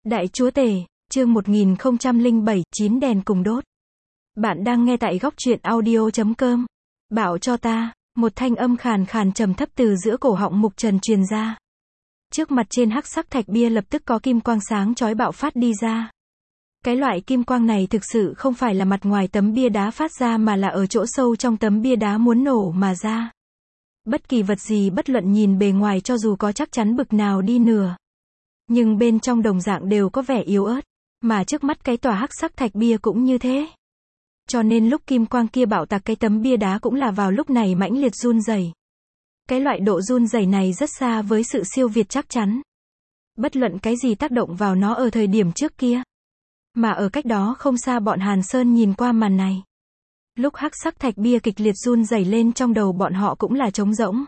Đại Chúa Tể, chương 1007, 9 đèn cùng đốt. Bạn đang nghe tại góc truyện audio.com. Bảo cho ta, một thanh âm khàn khàn trầm thấp từ giữa cổ họng Mục Trần truyền ra. Trước mặt trên hắc sắc thạch bia lập tức có kim quang sáng chói bạo phát đi ra. Cái loại kim quang này thực sự không phải là mặt ngoài tấm bia đá phát ra mà là ở chỗ sâu trong tấm bia đá muốn nổ mà ra. Bất kỳ vật gì bất luận nhìn bề ngoài cho dù có chắc chắn bực nào đi nữa, nhưng bên trong đồng dạng đều có vẻ yếu ớt, mà trước mắt cái tòa hắc sắc thạch bia cũng như thế. Cho nên lúc kim quang kia bạo tạc cái tấm bia đá cũng là vào lúc này mãnh liệt run rẩy. Cái loại độ run rẩy này rất xa với sự siêu việt chắc chắn. Bất luận cái gì tác động vào nó ở thời điểm trước kia. Mà ở cách đó không xa bọn Hàn Sơn nhìn qua màn này. Lúc hắc sắc thạch bia kịch liệt run rẩy lên trong đầu bọn họ cũng là trống rỗng.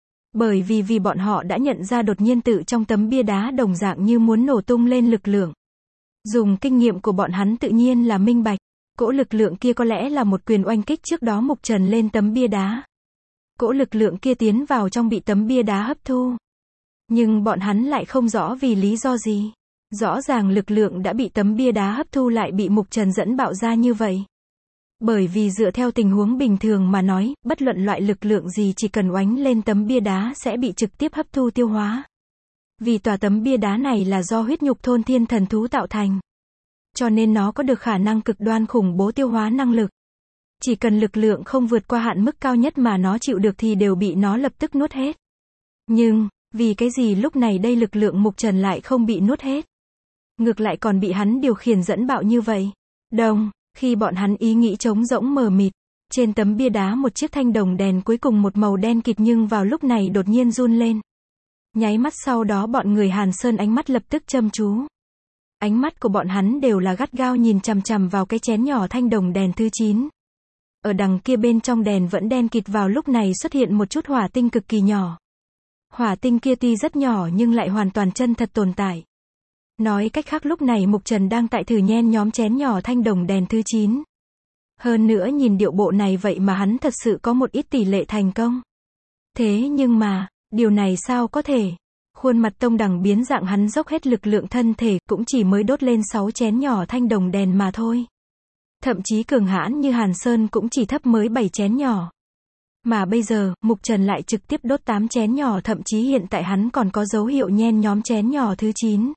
Bởi vì bọn họ đã nhận ra đột nhiên tự trong tấm bia đá đồng dạng như muốn nổ tung lên lực lượng. Dùng kinh nghiệm của bọn hắn tự nhiên là minh bạch, cỗ lực lượng kia có lẽ là một quyền oanh kích trước đó Mục Trần lên tấm bia đá. Cỗ lực lượng kia tiến vào trong bị tấm bia đá hấp thu. Nhưng bọn hắn lại không rõ vì lý do gì. Rõ ràng lực lượng đã bị tấm bia đá hấp thu lại bị Mục Trần dẫn bạo ra như vậy. Bởi vì dựa theo tình huống bình thường mà nói, bất luận loại lực lượng gì chỉ cần oánh lên tấm bia đá sẽ bị trực tiếp hấp thu tiêu hóa. Vì tòa tấm bia đá này là do huyết nhục thôn thiên thần thú tạo thành. Cho nên nó có được khả năng cực đoan khủng bố tiêu hóa năng lực. Chỉ cần lực lượng không vượt qua hạn mức cao nhất mà nó chịu được thì đều bị nó lập tức nuốt hết. Nhưng, vì cái gì lúc này đây lực lượng Mục Trần lại không bị nuốt hết? Ngược lại còn bị hắn điều khiển dẫn bạo như vậy. Khi bọn hắn ý nghĩ trống rỗng mờ mịt, trên tấm bia đá một chiếc thanh đồng đèn cuối cùng một màu đen kịt nhưng vào lúc này đột nhiên run lên. Nháy mắt sau đó bọn người Hàn Sơn ánh mắt lập tức chăm chú. Ánh mắt của bọn hắn đều là gắt gao nhìn chằm chằm vào cái chén nhỏ thanh đồng đèn thứ 9. Ở đằng kia bên trong đèn vẫn đen kịt vào lúc này xuất hiện một chút hỏa tinh cực kỳ nhỏ. Hỏa tinh kia tuy rất nhỏ nhưng lại hoàn toàn chân thật tồn tại. Nói cách khác lúc này Mục Trần đang tại thử nhen nhóm chén nhỏ thanh đồng đèn thứ 9. Hơn nữa nhìn điệu bộ này vậy mà hắn thật sự có một ít tỷ lệ thành công. Thế nhưng mà, điều này sao có thể? Khuôn mặt Tông Đằng biến dạng hắn dốc hết lực lượng thân thể cũng chỉ mới đốt lên 6 chén nhỏ thanh đồng đèn mà thôi. Thậm chí cường hãn như Hàn Sơn cũng chỉ thấp mới 7 chén nhỏ. Mà bây giờ, Mục Trần lại trực tiếp đốt 8 chén nhỏ thậm chí hiện tại hắn còn có dấu hiệu nhen nhóm chén nhỏ thứ 9.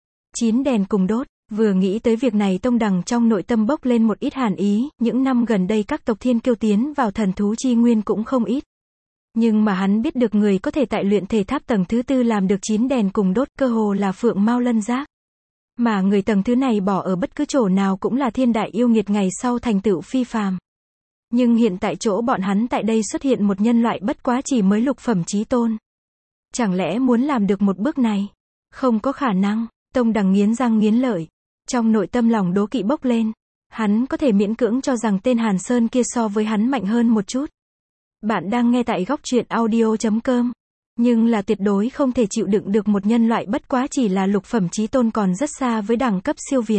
9 đèn cùng đốt, vừa nghĩ tới việc này Tông Đằng trong nội tâm bốc lên một ít hàn ý, những năm gần đây các tộc thiên kiêu tiến vào thần thú chi nguyên cũng không ít. Nhưng mà hắn biết được người có thể tại luyện thể tháp tầng thứ 4 làm được 9 đèn cùng đốt cơ hồ là Phượng Mao Lân Giác. Mà người tầng thứ này bỏ ở bất cứ chỗ nào cũng là thiên đại yêu nghiệt ngày sau thành tựu phi phàm. Nhưng hiện tại chỗ bọn hắn tại đây xuất hiện một nhân loại bất quá chỉ mới lục phẩm chí tôn. Chẳng lẽ muốn làm được một bước này? Không có khả năng. Tông Đằng nghiến răng nghiến lợi. Trong nội tâm lòng đố kỵ bốc lên. Hắn có thể miễn cưỡng cho rằng tên Hàn Sơn kia so với hắn mạnh hơn một chút. Bạn đang nghe tại góc truyện audio.com. Nhưng là tuyệt đối không thể chịu đựng được một nhân loại bất quá chỉ là lục phẩm chí tôn còn rất xa với đẳng cấp siêu việt.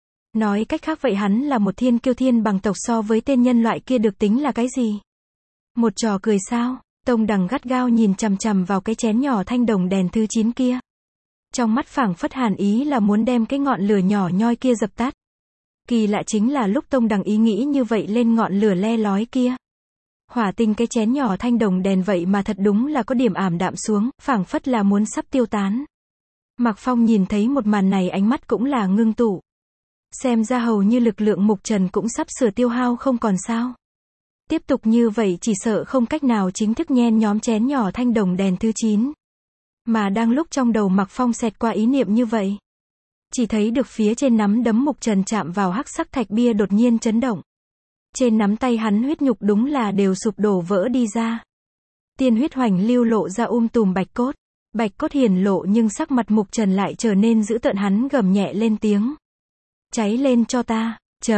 Nói cách khác vậy hắn là một thiên kiêu thiên bằng tộc so với tên nhân loại kia được tính là cái gì? Một trò cười sao? Tông Đằng gắt gao nhìn chằm chằm vào cái chén nhỏ thanh đồng đèn thứ 9 kia. Trong mắt phảng phất hàn ý là muốn đem cái ngọn lửa nhỏ nhoi kia dập tắt. Kỳ lạ chính là lúc Tông Đằng ý nghĩ như vậy lên ngọn lửa le lói kia. Hỏa tinh cái chén nhỏ thanh đồng đèn vậy mà thật đúng là có điểm ảm đạm xuống, phảng phất là muốn sắp tiêu tán. Mạc Phong nhìn thấy một màn này ánh mắt cũng là ngưng tụ. Xem ra hầu như lực lượng Mục Trần cũng sắp sửa tiêu hao không còn sao. Tiếp tục như vậy chỉ sợ không cách nào chính thức nhen nhóm chén nhỏ thanh đồng đèn thứ 9. Mà đang lúc trong đầu Mạc Phong xẹt qua ý niệm như vậy. Chỉ thấy được phía trên nắm đấm Mục Trần chạm vào hắc sắc thạch bia đột nhiên chấn động. Trên nắm tay hắn huyết nhục đúng là đều sụp đổ vỡ đi ra. Tiên huyết hoành lưu lộ ra tùm bạch cốt. Bạch cốt hiển lộ nhưng sắc mặt Mục Trần lại trở nên dữ tợn hắn gầm nhẹ lên tiếng. Cháy lên cho ta,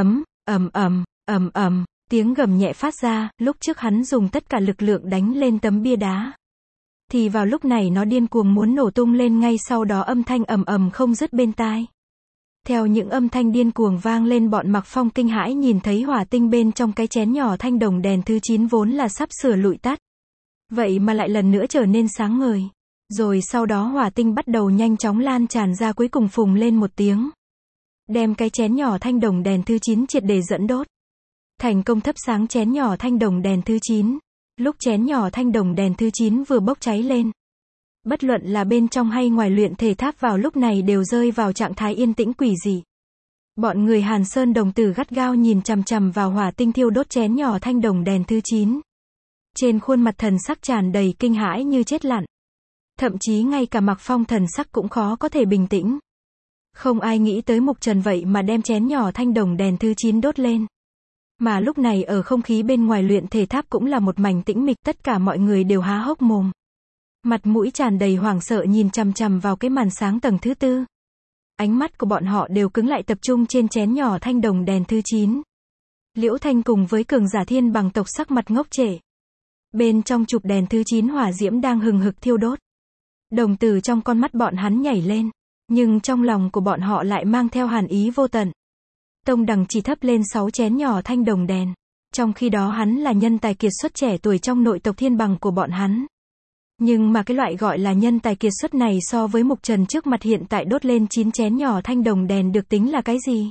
tiếng gầm nhẹ phát ra, lúc trước hắn dùng tất cả lực lượng đánh lên tấm bia đá. Thì vào lúc này nó điên cuồng muốn nổ tung lên ngay sau đó âm thanh không dứt bên tai. Theo những âm thanh điên cuồng vang lên bọn Mạc Phong kinh hãi nhìn thấy hỏa tinh bên trong cái chén nhỏ thanh đồng đèn thứ 9 vốn là sắp sửa lụi tắt. Vậy mà lại lần nữa trở nên sáng ngời. Rồi sau đó hỏa tinh bắt đầu nhanh chóng lan tràn ra, cuối cùng phùng lên một tiếng. Đem cái chén nhỏ thanh đồng đèn thứ 9 triệt để dẫn đốt. Thành công thắp sáng chén nhỏ thanh đồng đèn thứ 9. Lúc chén nhỏ thanh đồng đèn thứ 9 vừa bốc cháy lên, bất luận là bên trong hay ngoài luyện thể tháp vào lúc này đều rơi vào trạng thái yên tĩnh quỷ dị. Bọn người Hàn Sơn đồng tử gắt gao nhìn chằm chằm vào hỏa tinh thiêu đốt chén nhỏ thanh đồng đèn thứ 9. Trên khuôn mặt thần sắc tràn đầy kinh hãi như chết lặng. Thậm chí ngay cả Mạc Phong thần sắc cũng khó có thể bình tĩnh. Không ai nghĩ tới Mục Trần vậy mà đem chén nhỏ thanh đồng đèn thứ 9 đốt lên. Mà lúc này ở không khí bên ngoài luyện thể tháp cũng là một mảnh tĩnh mịch, tất cả mọi người đều há hốc mồm. Mặt mũi tràn đầy hoảng sợ nhìn chằm chằm vào cái màn sáng tầng thứ 4. Ánh mắt của bọn họ đều cứng lại tập trung trên chén nhỏ thanh đồng đèn thứ 9. Liễu Thanh cùng với cường giả thiên bằng tộc sắc mặt ngốc trệ. Bên trong chụp đèn thứ 9 hỏa diễm đang hừng hực thiêu đốt. Đồng tử trong con mắt bọn hắn nhảy lên, nhưng trong lòng của bọn họ lại mang theo hàn ý vô tận. Tông Đằng chỉ thắp lên 6 chén nhỏ thanh đồng đèn, trong khi đó hắn là nhân tài kiệt xuất trẻ tuổi trong nội tộc thiên bằng của bọn hắn. Nhưng mà cái loại gọi là nhân tài kiệt xuất này so với Mục Trần trước mặt hiện tại đốt lên 9 chén nhỏ thanh đồng đèn được tính là cái gì?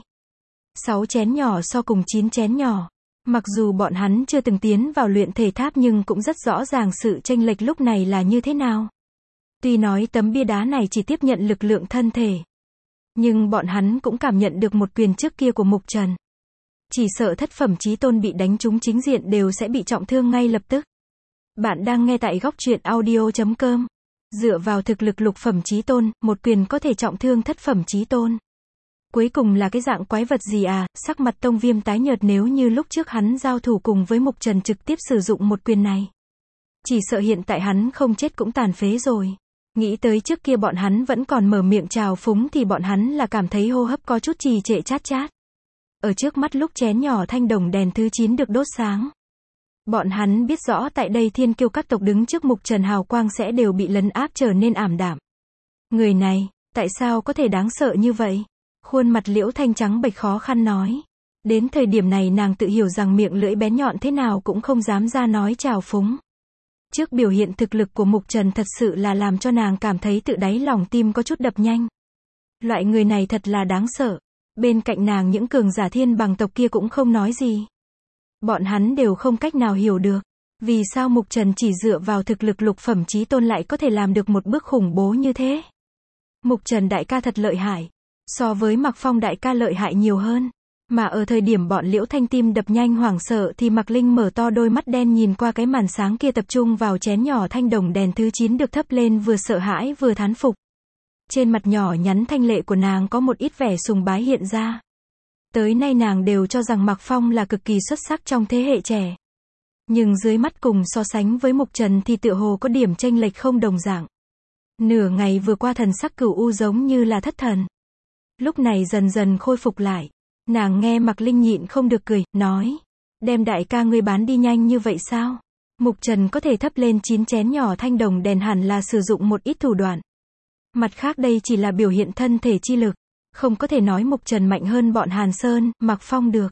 6 chén nhỏ so cùng 9 chén nhỏ. Mặc dù bọn hắn chưa từng tiến vào luyện thể tháp nhưng cũng rất rõ ràng sự chênh lệch lúc này là như thế nào. Tuy nói tấm bia đá này chỉ tiếp nhận lực lượng thân thể, nhưng bọn hắn cũng cảm nhận được một quyền trước kia của Mục Trần. Chỉ sợ thất phẩm chí tôn bị đánh trúng chính diện đều sẽ bị trọng thương ngay lập tức. Bạn đang nghe tại góc truyện audio.com. Dựa vào thực lực lục phẩm chí tôn, một quyền có thể trọng thương thất phẩm chí tôn. Cuối cùng là cái dạng quái vật gì à? Sắc mặt Tông Viêm tái nhợt, nếu như lúc trước hắn giao thủ cùng với Mục Trần trực tiếp sử dụng một quyền này, chỉ sợ hiện tại hắn không chết cũng tàn phế rồi. Nghĩ tới trước kia bọn hắn vẫn còn mở miệng trào phúng thì bọn hắn là cảm thấy hô hấp có chút trì trệ chát chát. Ở trước mắt lúc chén nhỏ thanh đồng đèn thứ 9 được đốt sáng, bọn hắn biết rõ tại đây thiên kiêu các tộc đứng trước Mục Trần hào quang sẽ đều bị lấn áp trở nên ảm đạm. Người này, tại sao có thể đáng sợ như vậy? Khuôn mặt Liễu Thanh trắng bệch khó khăn nói. Đến thời điểm này nàng tự hiểu rằng miệng lưỡi bén nhọn thế nào cũng không dám ra nói trào phúng. Trước biểu hiện thực lực của Mục Trần thật sự là làm cho nàng cảm thấy tự đáy lòng tim có chút đập nhanh. Loại người này thật là đáng sợ. Bên cạnh nàng những cường giả thiên bằng tộc kia cũng không nói gì. Bọn hắn đều không cách nào hiểu được. Vì sao Mục Trần chỉ dựa vào thực lực lục phẩm chí tôn lại có thể làm được một bước khủng bố như thế? Mục Trần đại ca thật lợi hại. So với Mạc Phong đại ca lợi hại nhiều hơn. Mà ở thời điểm bọn Liễu Thanh tim đập nhanh hoảng sợ thì Mạc Linh mở to đôi mắt đen nhìn qua cái màn sáng kia tập trung vào chén nhỏ thanh đồng đèn thứ 9 được thắp lên, vừa sợ hãi vừa thán phục. Trên mặt nhỏ nhắn thanh lệ của nàng có một ít vẻ sùng bái hiện ra. Tới nay nàng đều cho rằng Mạc Phong là cực kỳ xuất sắc trong thế hệ trẻ. Nhưng dưới mắt cùng so sánh với Mục Trần thì tựa hồ có điểm chênh lệch không đồng dạng. Nửa ngày vừa qua thần sắc Cửu U giống như là thất thần. Lúc này dần dần khôi phục lại. Nàng nghe Mạc Linh nhịn không được cười, nói. Đem đại ca ngươi bán đi nhanh như vậy sao? Mục Trần có thể thắp lên 9 chén nhỏ thanh đồng đèn hẳn là sử dụng một ít thủ đoạn. Mặt khác đây chỉ là biểu hiện thân thể chi lực. Không có thể nói Mục Trần mạnh hơn bọn Hàn Sơn, Mạc Phong được.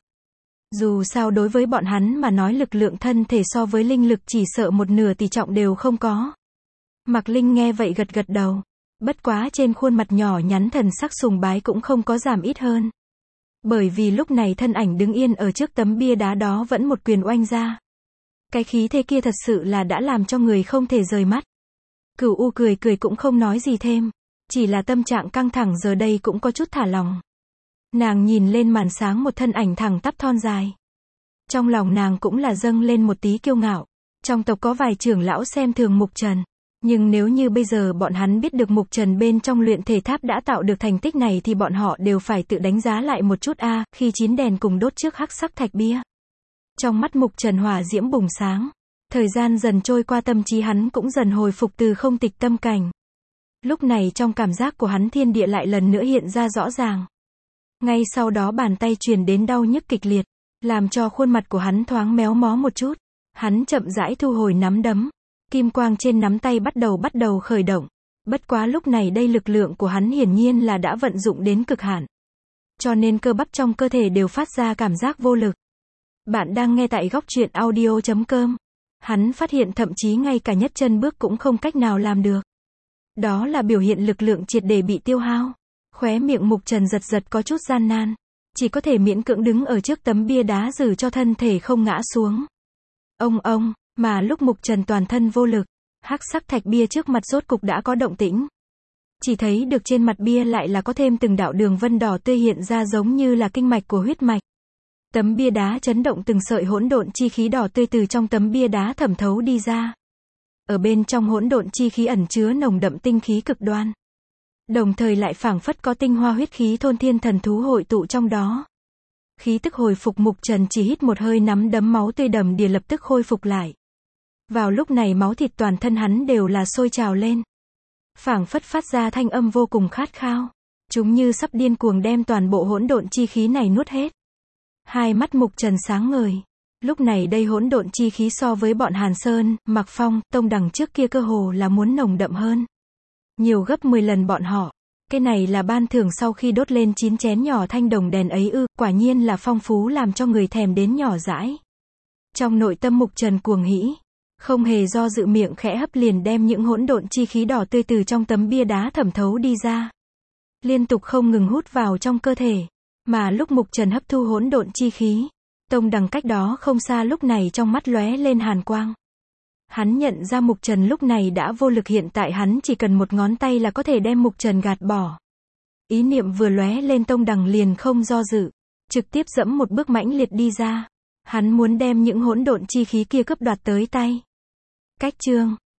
Dù sao đối với bọn hắn mà nói lực lượng thân thể so với linh lực chỉ sợ một nửa tỷ trọng đều không có. Mạc Linh nghe vậy gật gật đầu. Bất quá trên khuôn mặt nhỏ nhắn thần sắc sùng bái cũng không có giảm ít hơn. Bởi vì lúc này thân ảnh đứng yên ở trước tấm bia đá đó vẫn một quyền oanh ra. Cái khí thế kia thật sự là đã làm cho người không thể rời mắt. Cửu U cười cười cũng không nói gì thêm. Chỉ là tâm trạng căng thẳng giờ đây cũng có chút thả lòng. Nàng nhìn lên màn sáng một thân ảnh thẳng tắp thon dài. Trong lòng nàng cũng là dâng lên một tí kiêu ngạo. Trong tộc có vài trưởng lão xem thường Mục Trần. Nhưng nếu như bây giờ bọn hắn biết được Mục Trần bên trong luyện thể tháp đã tạo được thành tích này thì bọn họ đều phải tự đánh giá lại một chút a. Khi 9 đèn cùng đốt trước hắc sắc thạch bia. Trong mắt Mục Trần hỏa diễm bùng sáng. Thời gian dần trôi qua, tâm trí hắn cũng dần hồi phục từ không tịch tâm cảnh. Lúc này trong cảm giác của hắn thiên địa lại lần nữa hiện ra rõ ràng. Ngay sau đó bàn tay truyền đến đau nhức kịch liệt, làm cho khuôn mặt của hắn thoáng méo mó một chút. Hắn chậm rãi thu hồi nắm đấm. Kim quang trên nắm tay bắt đầu khởi động. Bất quá lúc này đây lực lượng của hắn hiển nhiên là đã vận dụng đến cực hạn. Cho nên cơ bắp trong cơ thể đều phát ra cảm giác vô lực. Bạn đang nghe tại góc truyện audio.com. Hắn phát hiện thậm chí ngay cả nhất chân bước cũng không cách nào làm được. Đó là biểu hiện lực lượng triệt để bị tiêu hao. Khóe miệng Mục Trần giật giật có chút gian nan. Chỉ có thể miễn cưỡng đứng ở trước tấm bia đá giữ cho thân thể không ngã xuống. Ông, mà lúc Mục Trần toàn thân vô lực, hắc sắc thạch bia trước mặt rốt cục đã có động tĩnh. Chỉ thấy được trên mặt bia lại là có thêm từng đạo đường vân đỏ tươi hiện ra giống như là kinh mạch của huyết mạch. Tấm bia đá chấn động, từng sợi hỗn độn chi khí đỏ tươi từ trong tấm bia đá thẩm thấu đi ra. Ở bên trong hỗn độn chi khí ẩn chứa nồng đậm tinh khí cực đoan. Đồng thời lại phảng phất có tinh hoa huyết khí thôn thiên thần thú hội tụ trong đó. Khí tức hồi phục, Mục Trần chỉ hít một hơi, nắm đấm máu tươi đầm đìa lập tức khôi phục lại. Vào lúc này máu thịt toàn thân hắn đều là sôi trào lên. Phảng phất phát ra thanh âm vô cùng khát khao. Chúng như sắp điên cuồng đem toàn bộ hỗn độn chi khí này nuốt hết. Hai mắt Mục Trần sáng ngời. Lúc này đây hỗn độn chi khí so với bọn Hàn Sơn, Mạc Phong, Tông Đằng trước kia cơ hồ là muốn nồng đậm hơn. Nhiều gấp 10 lần bọn họ. Cái này là ban thưởng sau khi đốt lên 9 chén nhỏ thanh đồng đèn ấy ư, quả nhiên là phong phú làm cho người thèm đến nhỏ dãi. Trong nội tâm Mục Trần cuồng hỉ, không hề do dự miệng khẽ hấp liền đem những hỗn độn chi khí đỏ tươi từ trong tấm bia đá thẩm thấu đi ra. Liên tục không ngừng hút vào trong cơ thể. Mà lúc Mục Trần hấp thu hỗn độn chi khí, Tông Đằng cách đó không xa lúc này trong mắt lóe lên hàn quang. Hắn nhận ra Mục Trần lúc này đã vô lực, hiện tại hắn chỉ cần một ngón tay là có thể đem Mục Trần gạt bỏ. Ý niệm vừa lóe lên, Tông Đằng liền không do dự, trực tiếp dẫm một bước mãnh liệt đi ra. Hắn muốn đem những hỗn độn chi khí kia cướp đoạt tới tay. Cách chương